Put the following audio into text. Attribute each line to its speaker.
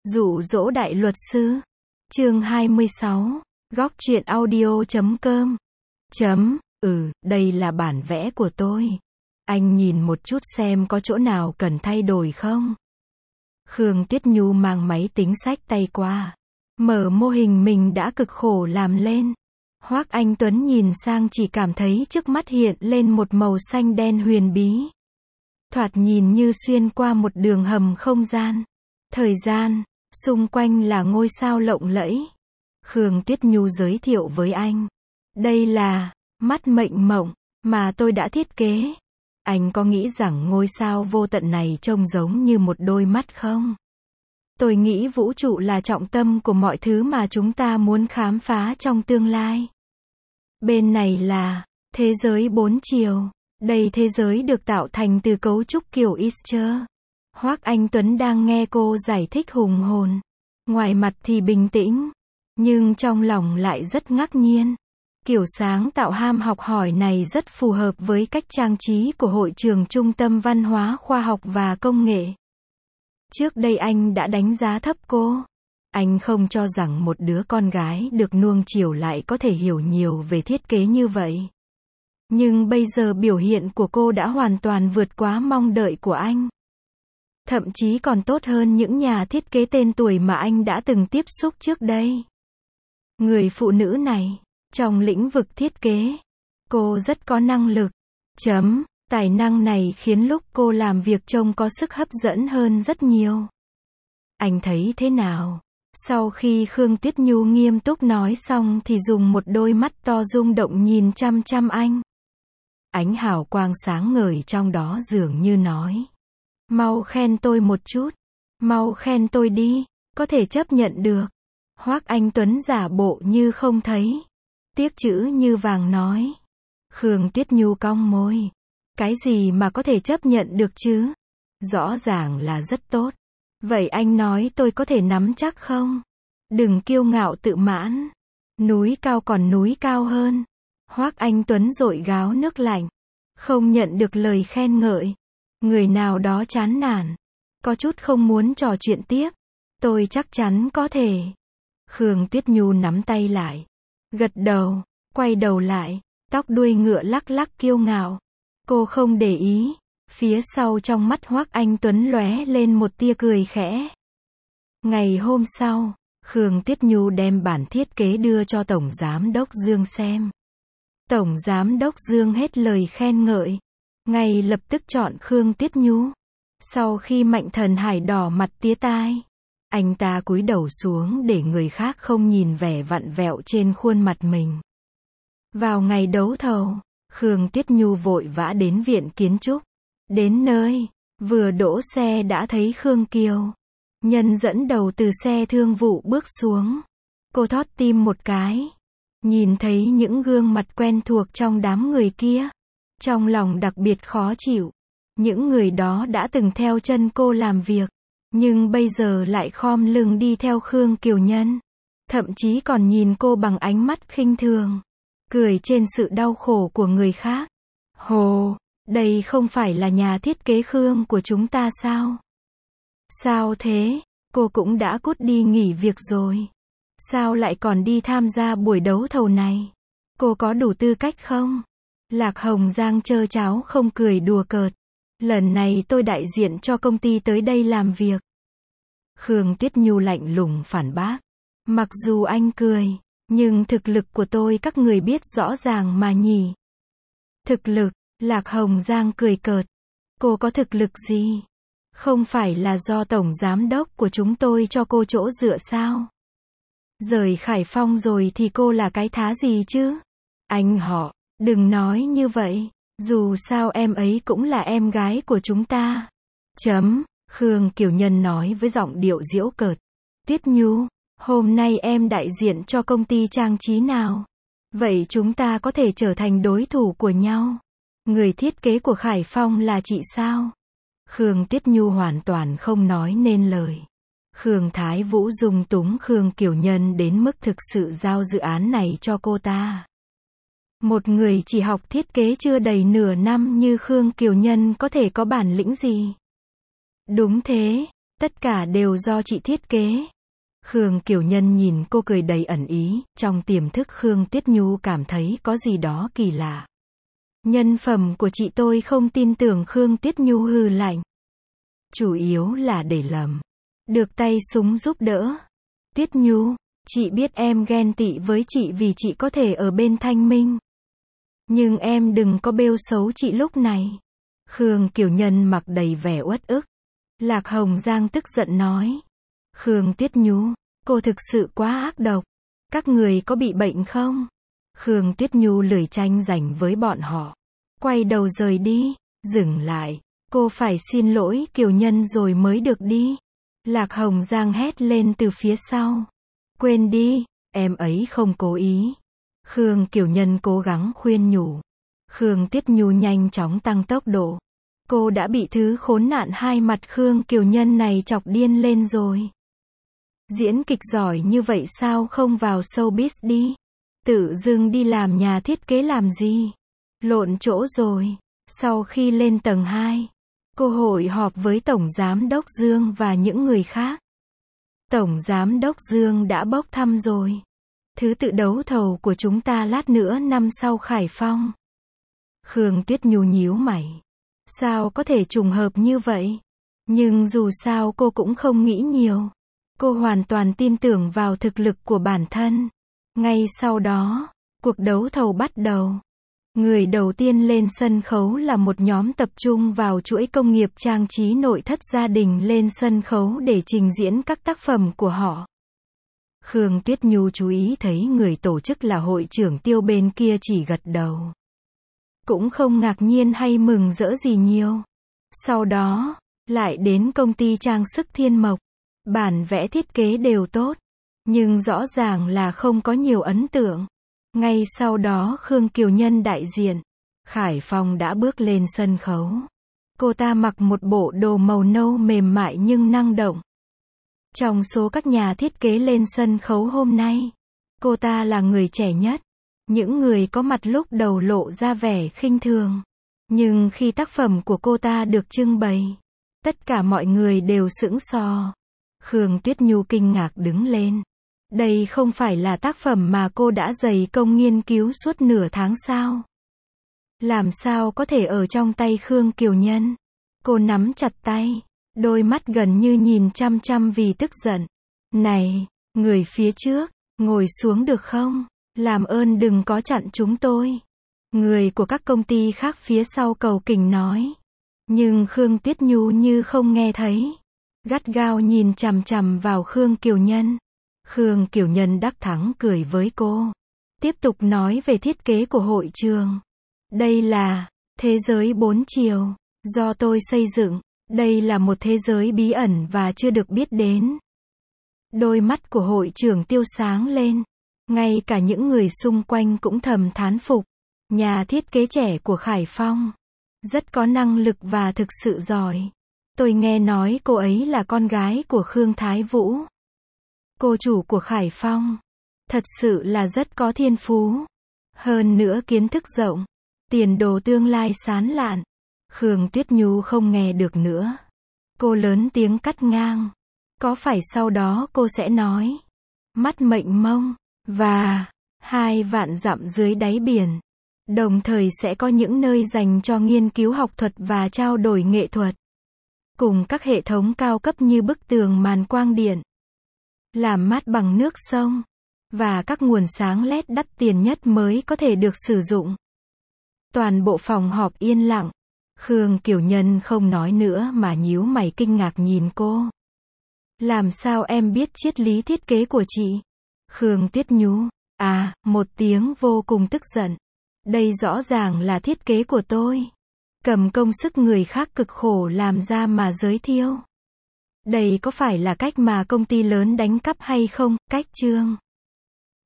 Speaker 1: Dụ dỗ đại luật sư. Chương 26. Góc truyện audio.com. Đây là bản vẽ của tôi. Anh nhìn một chút xem có chỗ nào cần thay đổi không? Khương Tuyết Nhu mang máy tính xách tay qua. Mở mô hình mình đã cực khổ làm lên. Hoắc Anh Tuấn nhìn sang chỉ cảm thấy trước mắt hiện lên một màu xanh đen huyền bí. Thoạt nhìn như xuyên qua một đường hầm không gian. Thời gian, xung quanh là ngôi sao lộng lẫy. Khương Tuyết Nhu giới thiệu với anh. Đây là mắt mệnh mộng mà tôi đã thiết kế. Anh có nghĩ rằng ngôi sao vô tận này trông giống như một đôi mắt không? Tôi nghĩ vũ trụ là trọng tâm của mọi thứ mà chúng ta muốn khám phá trong tương lai. Bên này là thế giới 4 chiều. Đây thế giới được tạo thành từ cấu trúc kiểu Easter. Hoắc Anh Tuấn đang nghe cô giải thích hùng hồn. Ngoài mặt thì bình tĩnh, nhưng trong lòng lại rất ngạc nhiên. Kiểu sáng tạo ham học hỏi này rất phù hợp với cách trang trí của hội trường Trung tâm Văn hóa Khoa học và Công nghệ. Trước đây anh đã đánh giá thấp cô. Anh không cho rằng một đứa con gái được nuông chiều lại có thể hiểu nhiều về thiết kế như vậy. Nhưng bây giờ biểu hiện của cô đã hoàn toàn vượt quá mong đợi của anh. Thậm chí còn tốt hơn những nhà thiết kế tên tuổi mà anh đã từng tiếp xúc trước đây. Người phụ nữ này, trong lĩnh vực thiết kế, cô rất có năng lực. Tài năng này khiến lúc cô làm việc trông có sức hấp dẫn hơn rất nhiều. Anh thấy thế nào? Sau khi Khương Tuyết Nhu nghiêm túc nói xong thì dùng một đôi mắt to rung động nhìn chăm chăm anh. Ánh hào quang sáng ngời trong đó dường như nói. Mau khen tôi một chút. Mau khen tôi đi. Có thể chấp nhận được. Hoắc Anh Tuấn giả bộ như không thấy. Tiếc chữ như vàng nói. Khương Tuyết Nhu cong môi. Cái gì mà có thể chấp nhận được chứ? Rõ ràng là rất tốt. Vậy anh nói tôi có thể nắm chắc không? Đừng kiêu ngạo tự mãn. Núi cao còn núi cao hơn. Hoắc Anh Tuấn dội gáo nước lạnh. Không nhận được lời khen ngợi. Người nào đó chán nản. Có chút không muốn trò chuyện tiếp. Tôi chắc chắn có thể. Khương Tuyết Nhu nắm tay lại. Gật đầu. Quay đầu lại. Tóc đuôi ngựa lắc lắc kiêu ngạo. Cô không để ý. Phía sau trong mắt Hoắc Anh Tuấn lóe lên một tia cười khẽ. Ngày hôm sau, Khương Tuyết Nhu đem bản thiết kế đưa cho Tổng Giám đốc Dương xem. Tổng Giám đốc Dương hết lời khen ngợi. Ngay lập tức chọn Khương Tuyết Nhu. Sau khi Mạnh Thần Hải đỏ mặt tía tai, anh ta cúi đầu xuống để người khác không nhìn vẻ vặn vẹo trên khuôn mặt mình. Vào ngày đấu thầu, Khương Tuyết Nhu vội vã đến viện kiến trúc. Đến nơi, vừa đỗ xe đã thấy Khương Kiều. Nhân dẫn đầu từ xe thương vụ bước xuống. Cô thót tim một cái. Nhìn thấy những gương mặt quen thuộc trong đám người kia. Trong lòng đặc biệt khó chịu. Những người đó đã từng theo chân cô làm việc. Nhưng bây giờ lại khom lưng đi theo Khương Kiều Nhân. Thậm chí còn nhìn cô bằng ánh mắt khinh thường. Cười trên sự đau khổ của người khác. Hồ, đây không phải là nhà thiết kế Khương của chúng ta sao? Sao thế? Cô cũng đã cút đi nghỉ việc rồi. Sao lại còn đi tham gia buổi đấu thầu này? Cô có đủ tư cách không? Lạc Hồng Giang trơ cháo không cười đùa cợt. Lần này tôi đại diện cho công ty tới đây làm việc. Khương Tuyết Nhu lạnh lùng phản bác. Mặc dù anh cười, nhưng thực lực của tôi các người biết rõ ràng mà nhỉ. Thực lực, Lạc Hồng Giang cười cợt. Cô có thực lực gì? Không phải là do Tổng Giám đốc của chúng tôi cho cô chỗ dựa sao? Rời Khải Phong rồi thì cô là cái thá gì chứ? Anh họ, đừng nói như vậy. Dù sao em ấy cũng là em gái của chúng ta. Khương Kiều Nhân nói với giọng điệu giễu cợt. Tuyết Nhu, hôm nay em đại diện cho công ty trang trí nào? Vậy chúng ta có thể trở thành đối thủ của nhau. Người thiết kế của Khải Phong là chị sao? Khương Tuyết Nhu hoàn toàn không nói nên lời. Khương Thái Vũ dung túng Khương Kiều Nhân đến mức thực sự giao dự án này cho cô ta. Một người chỉ học thiết kế chưa đầy nửa năm như Khương Kiều Nhân có thể có bản lĩnh gì? Đúng thế, Tất cả đều do chị thiết kế. Khương Kiều Nhân nhìn cô cười đầy ẩn ý, trong tiềm thức Khương Tuyết Nhu cảm thấy có gì đó kỳ lạ. Nhân phẩm của chị tôi không tin tưởng. Khương Tuyết Nhu hừ lạnh. Chủ yếu là để lầm. Được tay súng giúp đỡ. Tuyết Nhu, chị biết em ghen tị với chị vì chị có thể ở bên Thanh Minh. Nhưng em đừng có bêu xấu chị lúc này. Khương Kiều Nhân mặc đầy vẻ uất ức. Lạc Hồng Giang tức giận nói. Khương Tuyết Nhu, cô thực sự quá ác độc. Các người có bị bệnh không? Khương Tuyết Nhu lười tranh giành với bọn họ. Quay đầu rời đi. Dừng lại. Cô phải xin lỗi Kiều Nhân rồi mới được đi. Lạc Hồng Giang hét lên từ phía sau. Quên đi, em ấy không cố ý. Khương Kiều Nhân cố gắng khuyên nhủ. Khương Tuyết Nhu nhanh chóng tăng tốc độ. Cô đã bị thứ khốn nạn hai mặt Khương Kiều Nhân này chọc điên lên rồi. Diễn kịch giỏi như vậy sao không vào showbiz đi? Tự dưng đi làm nhà thiết kế làm gì? Lộn chỗ rồi. Sau khi lên tầng 2, cô hội họp với Tổng Giám đốc Dương và những người khác. Tổng Giám đốc Dương đã bốc thăm rồi. Thứ tự đấu thầu của chúng ta lát nữa năm sau Khải Phong. Khương Tuyết Nhu nhíu mày. Sao có thể trùng hợp như vậy? Nhưng dù sao cô cũng không nghĩ nhiều. Cô hoàn toàn tin tưởng vào thực lực của bản thân. Ngay sau đó, cuộc đấu thầu bắt đầu. Người đầu tiên lên sân khấu là một nhóm tập trung vào chuỗi công nghiệp trang trí nội thất gia đình lên sân khấu để trình diễn các tác phẩm của họ. Khương Tuyết Nhu chú ý thấy người tổ chức là hội trưởng Tiêu bên kia chỉ gật đầu. Cũng không ngạc nhiên hay mừng rỡ gì nhiều. Sau đó, lại đến công ty trang sức Thiên Mộc. Bản vẽ thiết kế đều tốt. Nhưng rõ ràng là không có nhiều ấn tượng. Ngay sau đó Khương Kiều Nhân đại diện. Khải Phong đã bước lên sân khấu. Cô ta mặc một bộ đồ màu nâu mềm mại nhưng năng động. Trong số các nhà thiết kế lên sân khấu hôm nay, cô ta là người trẻ nhất. Những người có mặt lúc đầu lộ ra vẻ khinh thường. Nhưng khi tác phẩm của cô ta được trưng bày, tất cả mọi người đều sững sờ. Khương Tuyết Nhu kinh ngạc đứng lên. Đây không phải là tác phẩm mà cô đã dày công nghiên cứu suốt nửa tháng sao? Làm sao có thể ở trong tay Khương Kiều Nhân? Cô nắm chặt tay, đôi mắt gần như nhìn chăm chăm vì tức giận. Này, người phía trước, ngồi xuống được không? Làm ơn đừng có chặn chúng tôi. Người của các công ty khác phía sau cầu kỉnh nói. Nhưng Khương Tuyết Nhu như không nghe thấy. Gắt gao nhìn chằm chằm vào Khương Kiều Nhân. Khương Kiều Nhân đắc thắng cười với cô. Tiếp tục nói về thiết kế của hội trường. Đây là thế giới 4 chiều do tôi xây dựng. Đây là một thế giới bí ẩn và chưa được biết đến. Đôi mắt của hội trưởng Tiêu sáng lên. Ngay cả những người xung quanh cũng thầm thán phục. Nhà thiết kế trẻ của Khải Phong rất có năng lực và thực sự giỏi. Tôi nghe nói cô ấy là con gái của Khương Thái Vũ, cô chủ của Khải Phong. Thật sự là rất có thiên phú. Hơn nữa kiến thức rộng. Tiền đồ tương lai sáng lạn. Khương Tuyết Nhu không nghe được nữa. Cô lớn tiếng cắt ngang. Có phải sau đó cô sẽ nói mắt mệnh mông và 2 vạn dặm dưới đáy biển. Đồng thời sẽ có những nơi dành cho nghiên cứu học thuật và trao đổi nghệ thuật. Cùng các hệ thống cao cấp như bức tường màn quang điện, làm mát bằng nước sông, và các nguồn sáng LED đắt tiền nhất mới có thể được sử dụng. Toàn bộ phòng họp yên lặng. Khương Kiều Nhân không nói nữa mà nhíu mày kinh ngạc nhìn cô. Làm sao em biết triết lý thiết kế của chị? Khương Tuyết Nhu, một tiếng vô cùng tức giận. Đây rõ ràng là thiết kế của tôi. Cầm công sức người khác cực khổ làm ra mà giới thiệu. Đây có phải là cách mà công ty lớn đánh cắp hay không? Cách chương